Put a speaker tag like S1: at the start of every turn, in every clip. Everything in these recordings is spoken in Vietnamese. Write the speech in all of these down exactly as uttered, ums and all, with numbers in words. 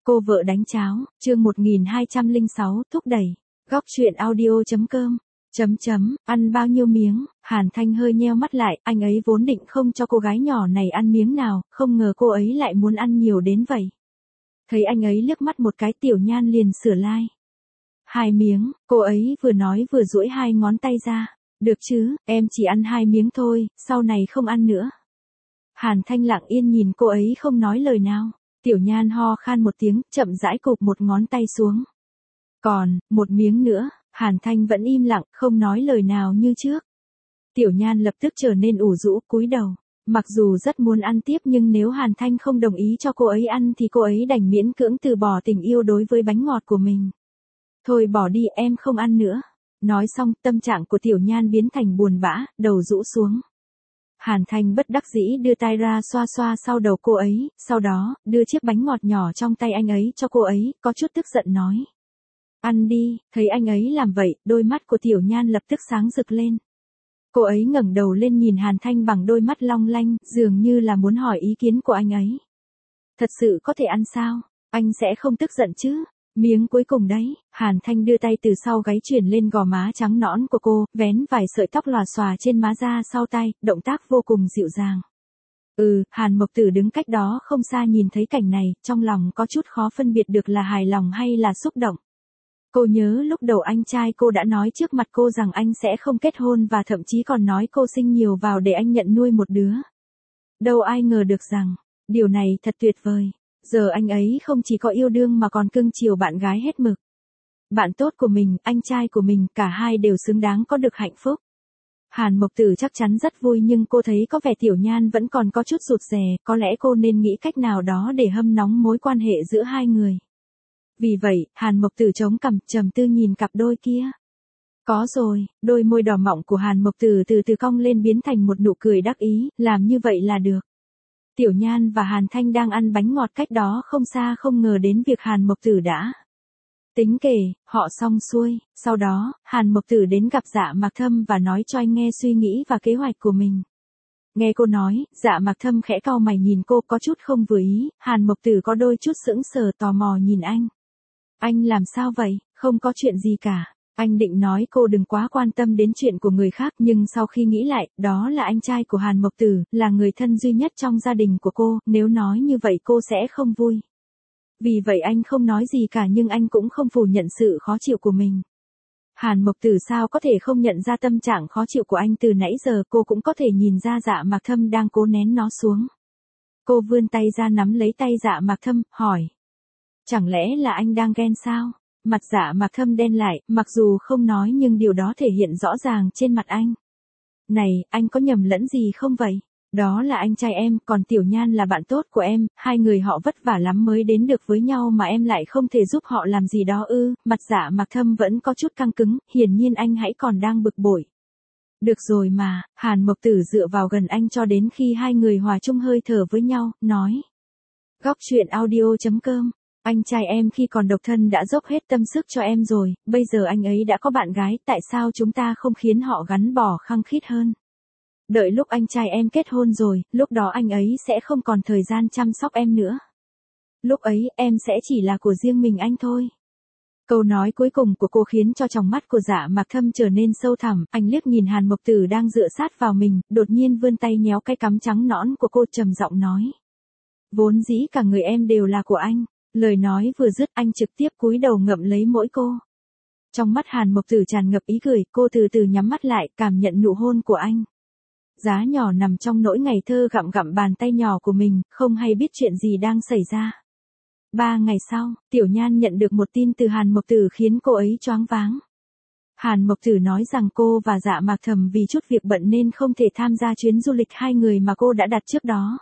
S1: Cô vợ đánh cháo, chương một nghìn hai trăm lẻ sáu, thúc đẩy. Góc truyện audio chấm com. Chấm chấm, ăn bao nhiêu miếng, Hàn Thanh hơi nheo mắt lại, anh ấy vốn định không cho cô gái nhỏ này ăn miếng nào, không ngờ cô ấy lại muốn ăn nhiều đến vậy. Thấy anh ấy liếc mắt một cái, Tiểu Nhan liền sửa lai. Hai miếng, cô ấy vừa nói vừa duỗi hai ngón tay ra. Được chứ, em chỉ ăn hai miếng thôi, sau này không ăn nữa. Hàn Thanh lặng yên nhìn cô ấy không nói lời nào. Tiểu Nhan ho khan một tiếng, chậm rãi cụp một ngón tay xuống. Còn, một miếng nữa, Hàn Thanh vẫn im lặng, không nói lời nào như trước. Tiểu Nhan lập tức trở nên ủ rũ, cúi đầu. Mặc dù rất muốn ăn tiếp nhưng nếu Hàn Thanh không đồng ý cho cô ấy ăn thì cô ấy đành miễn cưỡng từ bỏ tình yêu đối với bánh ngọt của mình. Thôi bỏ đi, em không ăn nữa. Nói xong, tâm trạng của Tiểu Nhan biến thành buồn bã, đầu rũ xuống. Hàn Thanh bất đắc dĩ đưa tay ra xoa xoa sau đầu cô ấy, sau đó, đưa chiếc bánh ngọt nhỏ trong tay anh ấy cho cô ấy, có chút tức giận nói. Ăn đi, thấy anh ấy làm vậy, đôi mắt của Tiểu Nhan lập tức sáng rực lên. Cô ấy ngẩng đầu lên nhìn Hàn Thanh bằng đôi mắt long lanh, dường như là muốn hỏi ý kiến của anh ấy. Thật sự có thể ăn sao? Anh sẽ không tức giận chứ? Miếng cuối cùng đấy, Hàn Thanh đưa tay từ sau gáy chuyển lên gò má trắng nõn của cô, vén vài sợi tóc lòa xòa trên má ra sau tay, động tác vô cùng dịu dàng. Ừ, Hàn Mộc Tử đứng cách đó không xa nhìn thấy cảnh này, trong lòng có chút khó phân biệt được là hài lòng hay là xúc động. Cô nhớ lúc đầu anh trai cô đã nói trước mặt cô rằng anh sẽ không kết hôn và thậm chí còn nói cô sinh nhiều vào để anh nhận nuôi một đứa. Đâu ai ngờ được rằng, điều này thật tuyệt vời. Giờ anh ấy không chỉ có yêu đương mà còn cưng chiều bạn gái hết mực. Bạn tốt của mình, anh trai của mình, cả hai đều xứng đáng có được hạnh phúc. Hàn Mộc Tử chắc chắn rất vui nhưng cô thấy có vẻ Tiểu Nhan vẫn còn có chút rụt rè, có lẽ cô nên nghĩ cách nào đó để hâm nóng mối quan hệ giữa hai người. Vì vậy, Hàn Mộc Tử chống cằm, trầm tư nhìn cặp đôi kia. Có rồi, đôi môi đỏ mọng của Hàn Mộc Tử từ từ cong lên biến thành một nụ cười đắc ý, làm như vậy là được. Tiểu Nhan và Hàn Thanh đang ăn bánh ngọt cách đó không xa không ngờ đến việc Hàn Mộc Tử đã tính kể, họ xong xuôi, sau đó, Hàn Mộc Tử đến gặp Dạ Mạc Thâm và nói cho anh nghe suy nghĩ và kế hoạch của mình. Nghe cô nói, Dạ Mạc Thâm khẽ cau mày nhìn cô có chút không vừa ý, Hàn Mộc Tử có đôi chút sững sờ tò mò nhìn anh. Anh làm sao vậy, không có chuyện gì cả. Anh định nói cô đừng quá quan tâm đến chuyện của người khác nhưng sau khi nghĩ lại, đó là anh trai của Hàn Mộc Tử, là người thân duy nhất trong gia đình của cô, nếu nói như vậy cô sẽ không vui. Vì vậy anh không nói gì cả nhưng anh cũng không phủ nhận sự khó chịu của mình. Hàn Mộc Tử sao có thể không nhận ra tâm trạng khó chịu của anh từ nãy giờ, cô cũng có thể nhìn ra Dạ Mạc Thâm đang cố nén nó xuống. Cô vươn tay ra nắm lấy tay Dạ Mạc Thâm, hỏi. Chẳng lẽ là anh đang ghen sao? Mặt Dạ Mạc Thâm đen lại, mặc dù không nói nhưng điều đó thể hiện rõ ràng trên mặt anh. Này, anh có nhầm lẫn gì không vậy? Đó là anh trai em, còn Tiểu Nhan là bạn tốt của em, hai người họ vất vả lắm mới đến được với nhau mà em lại không thể giúp họ làm gì đó ư? Mặt Dạ Mạc Thâm vẫn có chút căng cứng, hiển nhiên anh hãy còn đang bực bội. Được rồi mà, Hàn Mộc Tử dựa vào gần anh cho đến khi hai người hòa chung hơi thở với nhau, nói. Góc truyện audio chấm com. Anh trai em khi còn độc thân đã dốc hết tâm sức cho em rồi, bây giờ anh ấy đã có bạn gái, tại sao chúng ta không khiến họ gắn bó khăng khít hơn? Đợi lúc anh trai em kết hôn rồi, lúc đó anh ấy sẽ không còn thời gian chăm sóc em nữa. Lúc ấy, em sẽ chỉ là của riêng mình anh thôi. Câu nói cuối cùng của cô khiến cho tròng mắt của Dạ Mạc Thâm trở nên sâu thẳm, anh liếc nhìn Hàn Mộc Tử đang dựa sát vào mình, đột nhiên vươn tay nhéo cái cằm trắng nõn của cô trầm giọng nói. Vốn dĩ cả người em đều là của anh. Lời nói vừa dứt anh trực tiếp cúi đầu ngậm lấy mỗi cô. Trong mắt Hàn Mộc Tử tràn ngập ý cười, cô từ từ nhắm mắt lại, cảm nhận nụ hôn của anh. Giá nhỏ nằm trong nỗi ngày thơ gặm gặm bàn tay nhỏ của mình, không hay biết chuyện gì đang xảy ra. Ba ngày sau, Tiểu Nhan nhận được một tin từ Hàn Mộc Tử khiến cô ấy choáng váng. Hàn Mộc Tử nói rằng cô và Dạ Mạc Thầm vì chút việc bận nên không thể tham gia chuyến du lịch hai người mà cô đã đặt trước đó.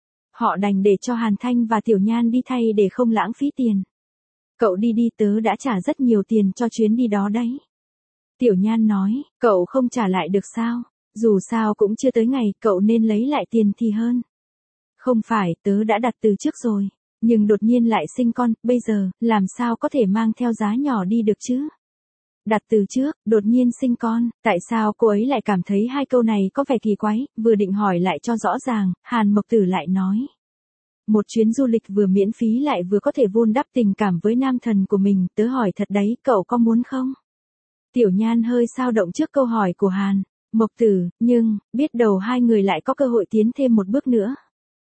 S1: Họ đành để cho Hàn Thanh và Tiểu Nhan đi thay để không lãng phí tiền. Cậu đi đi, tớ đã trả rất nhiều tiền cho chuyến đi đó đấy. Tiểu Nhan nói, cậu không trả lại được sao? Dù sao cũng chưa tới ngày, cậu nên lấy lại tiền thì hơn. Không phải, tớ đã đặt từ trước rồi. Nhưng đột nhiên lại sinh con, bây giờ, làm sao có thể mang theo giá nhỏ đi được chứ? Đặt từ trước, đột nhiên sinh con, tại sao cô ấy lại cảm thấy hai câu này có vẻ kỳ quái, vừa định hỏi lại cho rõ ràng, Hàn Mộc Tử lại nói. Một chuyến du lịch vừa miễn phí lại vừa có thể vun đắp tình cảm với nam thần của mình, tớ hỏi thật đấy, cậu có muốn không? Tiểu Nhan hơi dao động trước câu hỏi của Hàn Mộc Tử, nhưng, biết đâu hai người lại có cơ hội tiến thêm một bước nữa.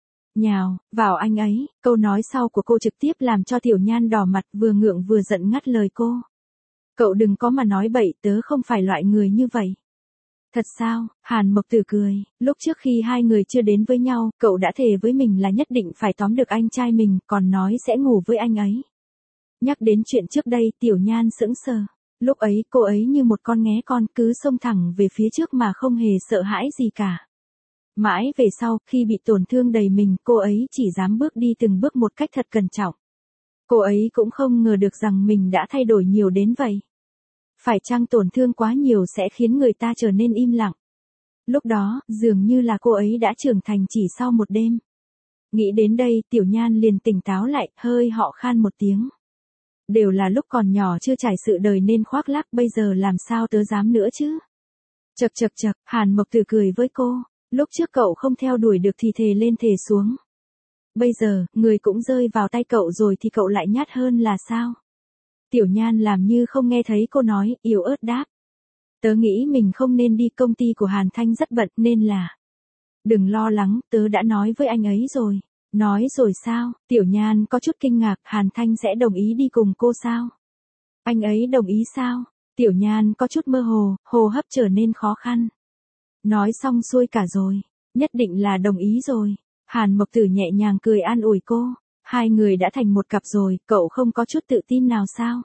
S1: Nhào, vào anh ấy, câu nói sau của cô trực tiếp làm cho Tiểu Nhan đỏ mặt, vừa ngượng vừa giận ngắt lời cô. Cậu đừng có mà nói bậy, tớ không phải loại người như vậy. Thật sao? Hàn Mộc Tử cười, lúc trước khi hai người chưa đến với nhau, cậu đã thề với mình là nhất định phải tóm được anh trai mình, còn nói sẽ ngủ với anh ấy. Nhắc đến chuyện trước đây, Tiểu Nhan sững sờ. Lúc ấy cô ấy như một con nghé con cứ xông thẳng về phía trước mà không hề sợ hãi gì cả. Mãi về sau, khi bị tổn thương đầy mình, cô ấy chỉ dám bước đi từng bước một cách thật cẩn trọng. Cô ấy cũng không ngờ được rằng mình đã thay đổi nhiều đến vậy. Phải chăng tổn thương quá nhiều sẽ khiến người ta trở nên im lặng? Lúc đó, dường như là cô ấy đã trưởng thành chỉ sau một đêm. Nghĩ đến đây, Tiểu Nhan liền tỉnh táo lại, hơi họ khan một tiếng. Đều là lúc còn nhỏ chưa trải sự đời nên khoác lác, bây giờ làm sao tớ dám nữa chứ? Chậc chậc chậc, Hàn Mộc Tử cười với cô. Lúc trước cậu không theo đuổi được thì thề lên thề xuống. Bây giờ, người cũng rơi vào tay cậu rồi thì cậu lại nhát hơn là sao? Tiểu Nhan làm như không nghe thấy cô nói, yếu ớt đáp. Tớ nghĩ mình không nên đi, công ty của Hàn Thanh rất bận nên là. Đừng lo lắng, tớ đã nói với anh ấy rồi. Nói rồi sao? Tiểu Nhan có chút kinh ngạc, Hàn Thanh sẽ đồng ý đi cùng cô sao? Anh ấy đồng ý sao? Tiểu Nhan có chút mơ hồ, hô hấp trở nên khó khăn. Nói xong xuôi cả rồi, nhất định là đồng ý rồi. Hàn Mộc Tử nhẹ nhàng cười an ủi cô. Hai người đã thành một cặp rồi, cậu không có chút tự tin nào sao?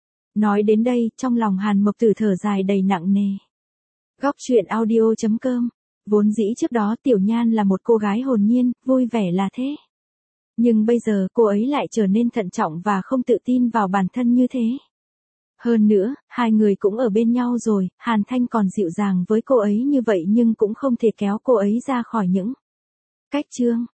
S1: Nói đến đây, trong lòng Hàn Mộc Tử thở dài đầy nặng nề. Góc truyện audio chấm com. Vốn dĩ trước đó Tiểu Nhan là một cô gái hồn nhiên, vui vẻ là thế. Nhưng bây giờ cô ấy lại trở nên thận trọng và không tự tin vào bản thân như thế. Hơn nữa, hai người cũng ở bên nhau rồi, Hàn Thanh còn dịu dàng với cô ấy như vậy nhưng cũng không thể kéo cô ấy ra khỏi những cách chương.